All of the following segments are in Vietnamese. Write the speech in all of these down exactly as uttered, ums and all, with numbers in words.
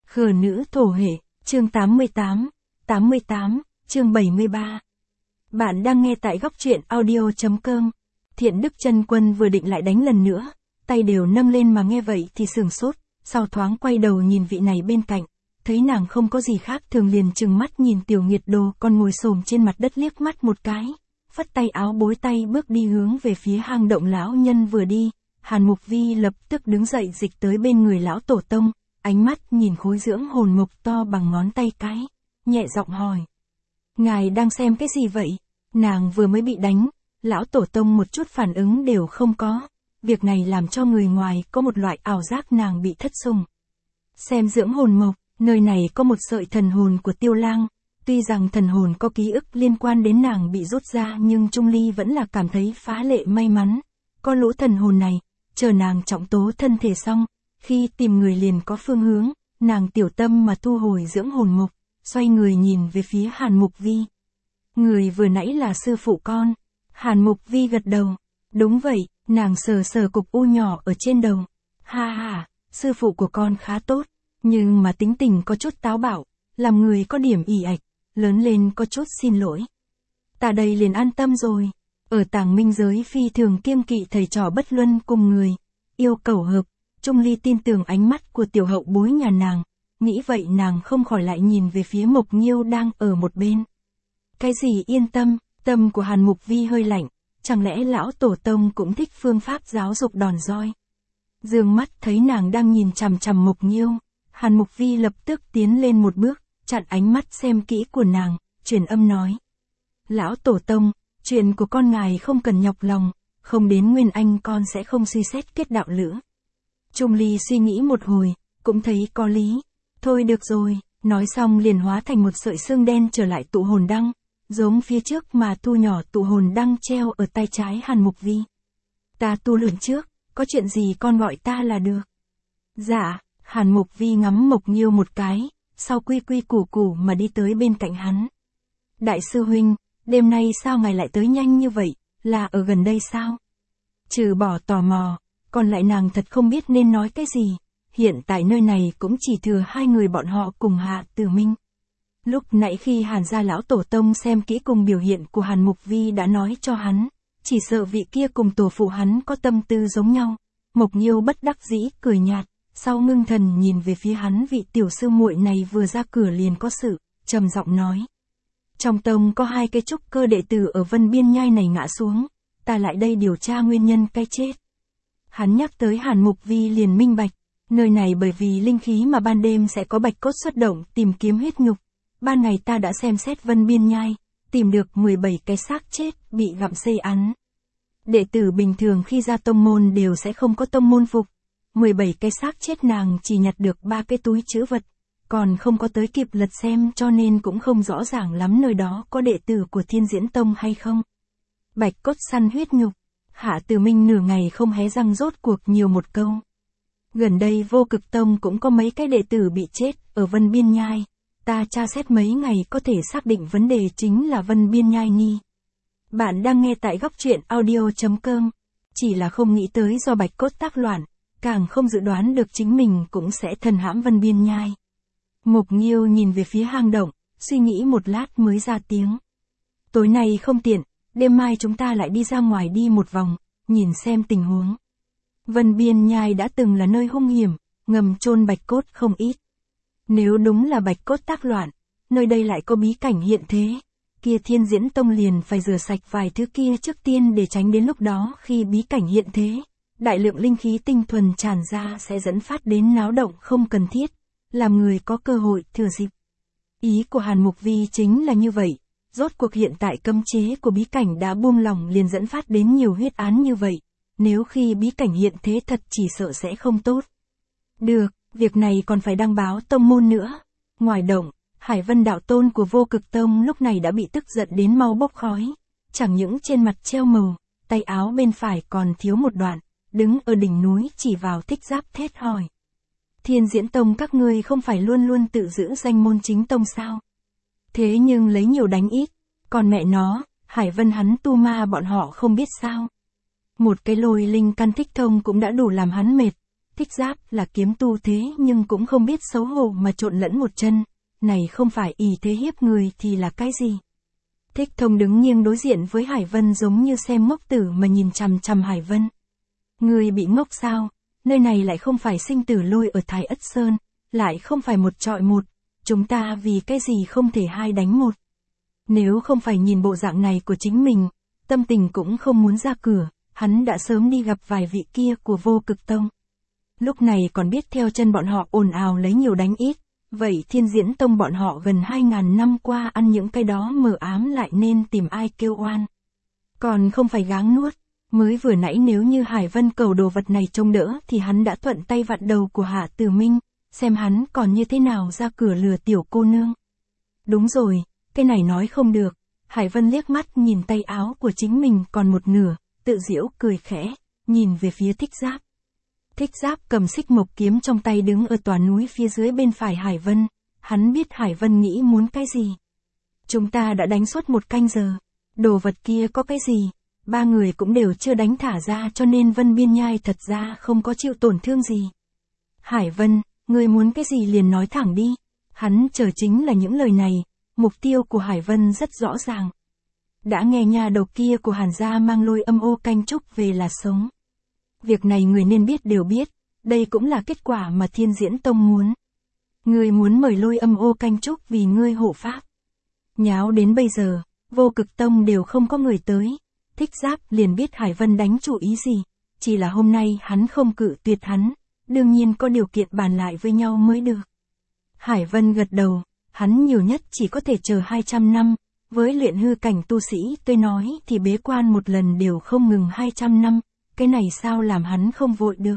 Khờ nữ thổ hệ, chương tám mươi tám, tám mươi tám, chương bảy mươi ba. Bạn đang nghe tại góc truyện audio.com. Thiện Đức Chân Quân vừa định lại đánh lần nữa, tay đều nâng lên mà nghe vậy thì sửng sốt, sau thoáng quay đầu nhìn vị này bên cạnh, thấy nàng không có gì khác thường liền trừng mắt nhìn Tiểu Nghiệt Đồ còn ngồi xổm trên mặt đất liếc mắt một cái, phất tay áo bối tay bước đi hướng về phía hang động lão nhân vừa đi, Hàn Mục Vi lập tức đứng dậy dịch tới bên người lão tổ tông, ánh mắt nhìn khối dưỡng hồn mục to bằng ngón tay cái, nhẹ giọng hỏi. Ngài đang xem cái gì vậy? Nàng vừa mới bị đánh, lão tổ tông một chút phản ứng đều không có, việc này làm cho người ngoài có một loại ảo giác nàng bị thất sủng. Xem dưỡng hồn mộc, nơi này có một sợi thần hồn của Tiêu Lang, tuy rằng thần hồn có ký ức liên quan đến nàng bị rút ra nhưng Trung Ly vẫn là cảm thấy phá lệ may mắn, có lũ thần hồn này, chờ nàng trọng tố thân thể xong, khi tìm người liền có phương hướng, nàng tiểu tâm mà thu hồi dưỡng hồn mục, xoay người nhìn về phía Hàn Mục Vi. Người vừa nãy là sư phụ con. Hàn Mục Vi gật đầu. Đúng vậy, nàng sờ sờ cục u nhỏ ở trên đầu. Ha ha, sư phụ của con khá tốt, nhưng mà tính tình có chút táo bạo, làm người có điểm ỉ ạch, lớn lên có chút xin lỗi. Ta đây liền an tâm rồi. Ở Tàng Minh giới phi thường kiêng kỵ thầy trò bất luân cùng người, yêu cầu hợp. Trung Ly tin tưởng ánh mắt của tiểu hậu bối nhà nàng, nghĩ vậy nàng không khỏi lại nhìn về phía Mộc Nghiêu đang ở một bên. Cái gì yên tâm, tâm của Hàn Mục Vi hơi lạnh, chẳng lẽ lão tổ tông cũng thích phương pháp giáo dục đòn roi. Dương mắt thấy nàng đang nhìn chằm chằm Mộc Nghiêu, Hàn Mục Vi lập tức tiến lên một bước, chặn ánh mắt xem kỹ của nàng, truyền âm nói. Lão tổ tông, chuyện của con ngài không cần nhọc lòng, không đến Nguyên Anh con sẽ không suy xét kết đạo lữ. Trung Ly suy nghĩ một hồi, cũng thấy có lý. Thôi được rồi, nói xong liền hóa thành một sợi xương đen trở lại tụ hồn đăng, giống phía trước mà thu nhỏ tụ hồn đăng treo ở tay trái Hàn Mục Vi. Ta tu luyện trước, có chuyện gì con gọi ta là được. Dạ, Hàn Mục Vi ngắm Mộc Nghiêu một cái, sau quy quy củ củ mà đi tới bên cạnh hắn. Đại sư huynh, đêm nay sao ngài lại tới nhanh như vậy, là ở gần đây sao? Trừ bỏ tò mò, còn lại nàng thật không biết nên nói cái gì, hiện tại nơi này cũng chỉ thừa hai người bọn họ cùng Hạ Tử Minh. Lúc nãy khi Hàn gia lão tổ tông xem kỹ cùng biểu hiện của Hàn Mục Vi đã nói cho hắn, chỉ sợ vị kia cùng tổ phụ hắn có tâm tư giống nhau. Mộc Nghiêu bất đắc dĩ cười nhạt, sau ngưng thần nhìn về phía hắn vị tiểu sư muội này vừa ra cửa liền có sự, trầm giọng nói. Trong tông có hai cái trúc cơ đệ tử ở Vân Biên Nhai này ngã xuống, ta lại đây điều tra nguyên nhân cái chết. Hắn nhắc tới Hàn Mục Vi liền minh bạch, nơi này bởi vì linh khí mà ban đêm sẽ có bạch cốt xuất động tìm kiếm huyết nhục. Ban ngày ta đã xem xét Vân Biên Nhai, tìm được mười bảy cái xác chết bị gặm xây ăn. Đệ tử bình thường khi ra tông môn đều sẽ không có tông môn phục. mười bảy cái xác chết nàng chỉ nhặt được ba cái túi trữ vật, còn không có tới kịp lật xem cho nên cũng không rõ ràng lắm nơi đó có đệ tử của Thiên Diễn Tông hay không. Bạch cốt săn huyết nhục. Hạ Tử Minh nửa ngày không hé răng rốt cuộc nhiều một câu. Gần đây Vô Cực Tông cũng có mấy cái đệ tử bị chết ở Vân Biên Nhai. Ta tra xét mấy ngày có thể xác định vấn đề chính là Vân Biên Nhai nghi. Bạn đang nghe tại góc truyện audio.com. Chỉ là không nghĩ tới do bạch cốt tác loạn, càng không dự đoán được chính mình cũng sẽ thần hãm Vân Biên Nhai. Mộc Nghiêu nhìn về phía hang động, suy nghĩ một lát mới ra tiếng. Tối nay không tiện, đêm mai chúng ta lại đi ra ngoài đi một vòng, nhìn xem tình huống. Vân Biên Nhai đã từng là nơi hung hiểm, ngầm chôn bạch cốt không ít. Nếu đúng là bạch cốt tác loạn, nơi đây lại có bí cảnh hiện thế, kia Thiên Diễn Tông liền phải rửa sạch vài thứ kia trước tiên để tránh đến lúc đó khi bí cảnh hiện thế, đại lượng linh khí tinh thuần tràn ra sẽ dẫn phát đến náo động không cần thiết, làm người có cơ hội thừa dịp. Ý của Hàn Mục Vi chính là như vậy, rốt cuộc hiện tại cấm chế của bí cảnh đã buông lỏng liền dẫn phát đến nhiều huyết án như vậy, nếu khi bí cảnh hiện thế thật chỉ sợ sẽ không tốt. Được, việc này còn phải đăng báo tông môn nữa. Ngoài động, Hải Vân đạo tôn của Vô Cực Tông lúc này đã bị tức giận đến mau bốc khói, chẳng những trên mặt treo màu, tay áo bên phải còn thiếu một đoạn, đứng ở đỉnh núi chỉ vào Thích Giáp thét hỏi. Thiên Diễn Tông các ngươi không phải luôn luôn tự giữ danh môn chính tông sao? Thế nhưng lấy nhiều đánh ít, còn mẹ nó, Hải Vân hắn tu ma bọn họ không biết sao. Một cái lôi linh căn thích thông cũng đã đủ làm hắn mệt, Thích Giáp là kiếm tu thế nhưng cũng không biết xấu hổ mà trộn lẫn một chân, này không phải ỷ thế hiếp người thì là cái gì. Thích Thông đứng nghiêng đối diện với Hải Vân giống như xem ngốc tử mà nhìn chằm chằm Hải Vân. Người bị ngốc sao, nơi này lại không phải sinh tử lôi ở Thái Ất Sơn, lại không phải một trọi một, chúng ta vì cái gì không thể hai đánh một. Nếu không phải nhìn bộ dạng này của chính mình, tâm tình cũng không muốn ra cửa, hắn đã sớm đi gặp vài vị kia của Vô Cực Tông. Lúc này còn biết theo chân bọn họ ồn ào lấy nhiều đánh ít, vậy Thiên Diễn Tông bọn họ gần hai ngàn năm qua ăn những cái đó mờ ám lại nên tìm ai kêu oan. Còn không phải gắng nuốt, mới vừa nãy nếu như Hải Vân cầu đồ vật này trông đỡ thì hắn đã thuận tay vặn đầu của Hạ Tử Minh, xem hắn còn như thế nào ra cửa lừa tiểu cô nương. Đúng rồi, cái này nói không được, Hải Vân liếc mắt nhìn tay áo của chính mình còn một nửa, tự giễu cười khẽ, nhìn về phía Thích Giáp. Thích Giáp cầm xích mộc kiếm trong tay đứng ở tòa núi phía dưới bên phải Hải Vân, hắn biết Hải Vân nghĩ muốn cái gì. Chúng ta đã đánh suốt một canh giờ, đồ vật kia có cái gì, ba người cũng đều chưa đánh thả ra cho nên Vân Biên Nhai thật ra không có chịu tổn thương gì. Hải Vân, ngươi muốn cái gì liền nói thẳng đi, hắn chờ chính là những lời này, mục tiêu của Hải Vân rất rõ ràng. Đã nghe nhà đầu kia của Hàn gia mang lôi âm ô canh trúc về là sống. Việc này người nên biết đều biết, đây cũng là kết quả mà Thiên Diễn Tông muốn. Ngươi muốn mời lôi âm ô canh trúc vì ngươi hộ pháp. Nháo đến bây giờ, Vô Cực Tông đều không có người tới. Thích Giáp liền biết Hải Vân đánh chủ ý gì, chỉ là hôm nay hắn không cự tuyệt hắn, đương nhiên có điều kiện bàn lại với nhau mới được. Hải Vân gật đầu, hắn nhiều nhất chỉ có thể chờ hai trăm năm, với luyện hư cảnh tu sĩ tôi nói thì bế quan một lần đều không ngừng hai trăm năm, cái này sao làm hắn không vội được.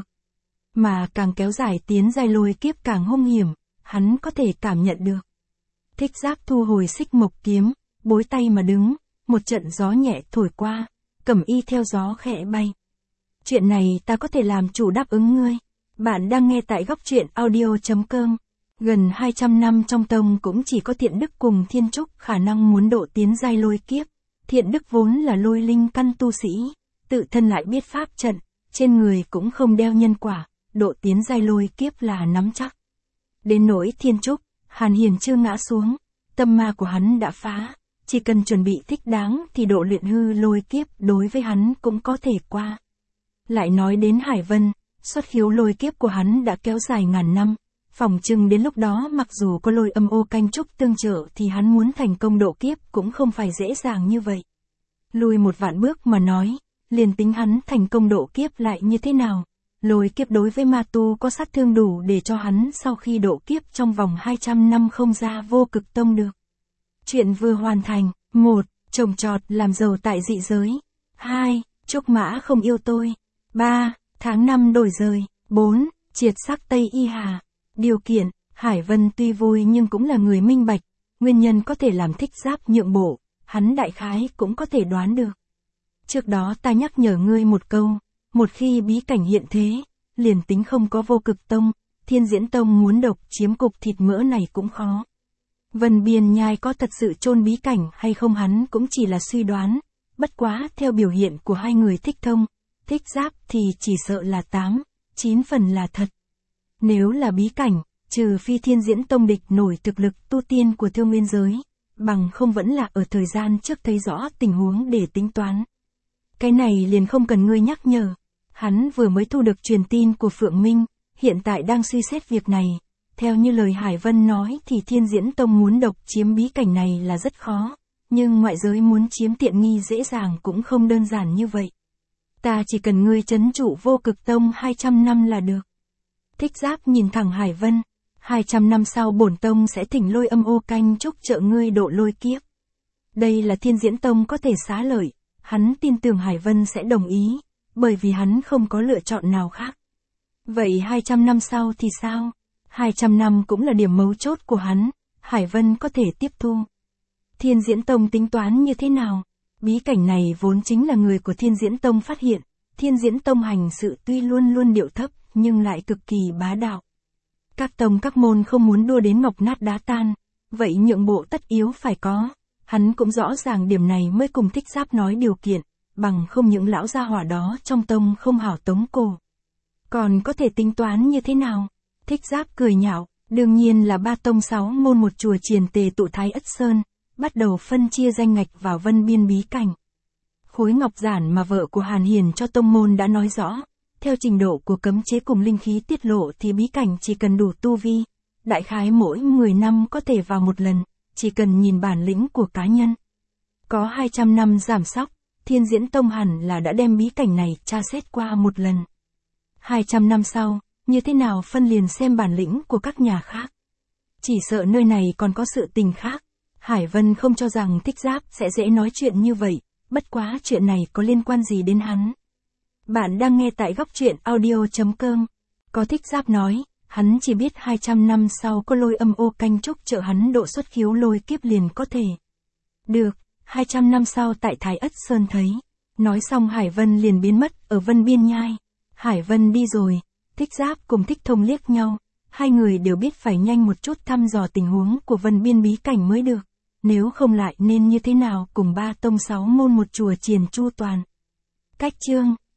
Mà càng kéo dài tiến giai lôi kiếp càng hung hiểm, hắn có thể cảm nhận được. Thích Giáp thu hồi xích mộc kiếm, bối tay mà đứng, một trận gió nhẹ thổi qua, cẩm y theo gió khẽ bay. Chuyện này ta có thể làm chủ đáp ứng ngươi. Bạn đang nghe tại góc truyện audio chấm com. Gần hai trăm năm trong tông cũng chỉ có Thiện Đức cùng Thiên Trúc khả năng muốn độ tiến giai lôi kiếp. Thiện Đức vốn là lôi linh căn tu sĩ, tự thân lại biết pháp trận, trên người cũng không đeo nhân quả, độ tiến giai lôi kiếp là nắm chắc. Đến nỗi Thiên Trúc, Hàn Hiền chưa ngã xuống, tâm ma của hắn đã phá, chỉ cần chuẩn bị thích đáng thì độ luyện hư lôi kiếp đối với hắn cũng có thể qua. Lại nói đến Hải Vân, xuất khiếu lôi kiếp của hắn đã kéo dài ngàn năm, phỏng chừng đến lúc đó mặc dù có lôi âm ô canh trúc tương trợ thì hắn muốn thành công độ kiếp cũng không phải dễ dàng như vậy. Lùi một vạn bước mà nói, liền tính hắn thành công độ kiếp lại như thế nào, lôi kiếp đối với ma tu có sát thương đủ để cho hắn sau khi độ kiếp trong vòng hai trăm năm không ra Vô Cực Tông được. Chuyện vừa hoàn thành. Một. Trồng trọt làm giàu tại dị giới. Hai. Trúc mã không yêu tôi. Ba. Tháng năm đổi rời. Bốn. Triệt sắc Tây Y Hà. Điều kiện, Hải Vân tuy vui nhưng cũng là người minh bạch, nguyên nhân có thể làm Thích Giáp nhượng bộ, hắn đại khái cũng có thể đoán được. Trước đó ta nhắc nhở ngươi một câu, một khi bí cảnh hiện thế, liền tính không có Vô Cực Tông, Thiên Diễn Tông muốn độc chiếm cục thịt mỡ này cũng khó. Vân Biên Nhai có thật sự chôn bí cảnh hay không hắn cũng chỉ là suy đoán, bất quá theo biểu hiện của hai người Thích Thông, Thích Giáp thì chỉ sợ là tám, chín phần là thật. Nếu là bí cảnh, trừ phi Thiên Diễn Tông địch nổi thực lực tu tiên của Thương Nguyên giới, bằng không vẫn là ở thời gian trước thấy rõ tình huống để tính toán. Cái này liền không cần ngươi nhắc nhở, hắn vừa mới thu được truyền tin của Phượng Minh, hiện tại đang suy xét việc này. Theo như lời Hải Vân nói thì Thiên Diễn Tông muốn độc chiếm bí cảnh này là rất khó, nhưng ngoại giới muốn chiếm tiện nghi dễ dàng cũng không đơn giản như vậy. Ta chỉ cần ngươi trấn trụ Vô Cực Tông hai trăm năm là được. Thích Giáp nhìn thẳng Hải Vân, hai trăm năm sau bổn tông sẽ thỉnh lôi âm ô canh trúc trợ ngươi độ lôi kiếp. Đây là Thiên Diễn Tông có thể xá lợi, hắn tin tưởng Hải Vân sẽ đồng ý, bởi vì hắn không có lựa chọn nào khác. Vậy hai trăm năm sau thì sao? hai trăm năm cũng là điểm mấu chốt của hắn, Hải Vân có thể tiếp thu. Thiên Diễn Tông tính toán như thế nào? Bí cảnh này vốn chính là người của Thiên Diễn Tông phát hiện, Thiên Diễn Tông hành sự tuy luôn luôn điệu thấp, nhưng lại cực kỳ bá đạo. Các tông các môn không muốn đua đến ngọc nát đá tan, vậy nhượng bộ tất yếu phải có. Hắn cũng rõ ràng điểm này mới cùng Thích Giáp nói điều kiện, bằng không những lão gia hỏa đó trong tông không hảo tống cổ. Còn có thể tính toán như thế nào? Thích Giáp cười nhạo, đương nhiên là ba tông sáu môn một chùa Triền Tề tụ Thái Ất Sơn, bắt đầu phân chia danh ngạch vào Vân Biên bí cảnh. Khối ngọc giản mà vợ của Hàn Hiền cho tông môn đã nói rõ, theo trình độ của cấm chế cùng linh khí tiết lộ thì bí cảnh chỉ cần đủ tu vi, đại khái mỗi mười năm có thể vào một lần, chỉ cần nhìn bản lĩnh của cá nhân. Có hai trăm năm giảm sóc, Thiên Diễn Tông hẳn là đã đem bí cảnh này tra xét qua một lần. hai trăm năm sau, như thế nào phân liền xem bản lĩnh của các nhà khác. Chỉ sợ nơi này còn có sự tình khác. Hải Vân không cho rằng Thích Giáp sẽ dễ nói chuyện như vậy, bất quá chuyện này có liên quan gì đến hắn. Bạn đang nghe tại góc truyện audio.com. Có Thích Giáp nói, hắn chỉ biết hai trăm năm sau có Lôi Âm Ô canh chúc trợ hắn độ xuất khiếu lôi kiếp liền có thể. Được, hai trăm năm sau tại Thái Ất Sơn thấy. Nói xong Hải Vân liền biến mất ở Vân Biên Nhai. Hải Vân đi rồi, Thích Giáp cùng Thích Thông liếc nhau. Hai người đều biết phải nhanh một chút thăm dò tình huống của Vân Biên bí cảnh mới được. Nếu không lại nên như thế nào cùng ba tông sáu môn một chùa Triền chu toàn. Cách chương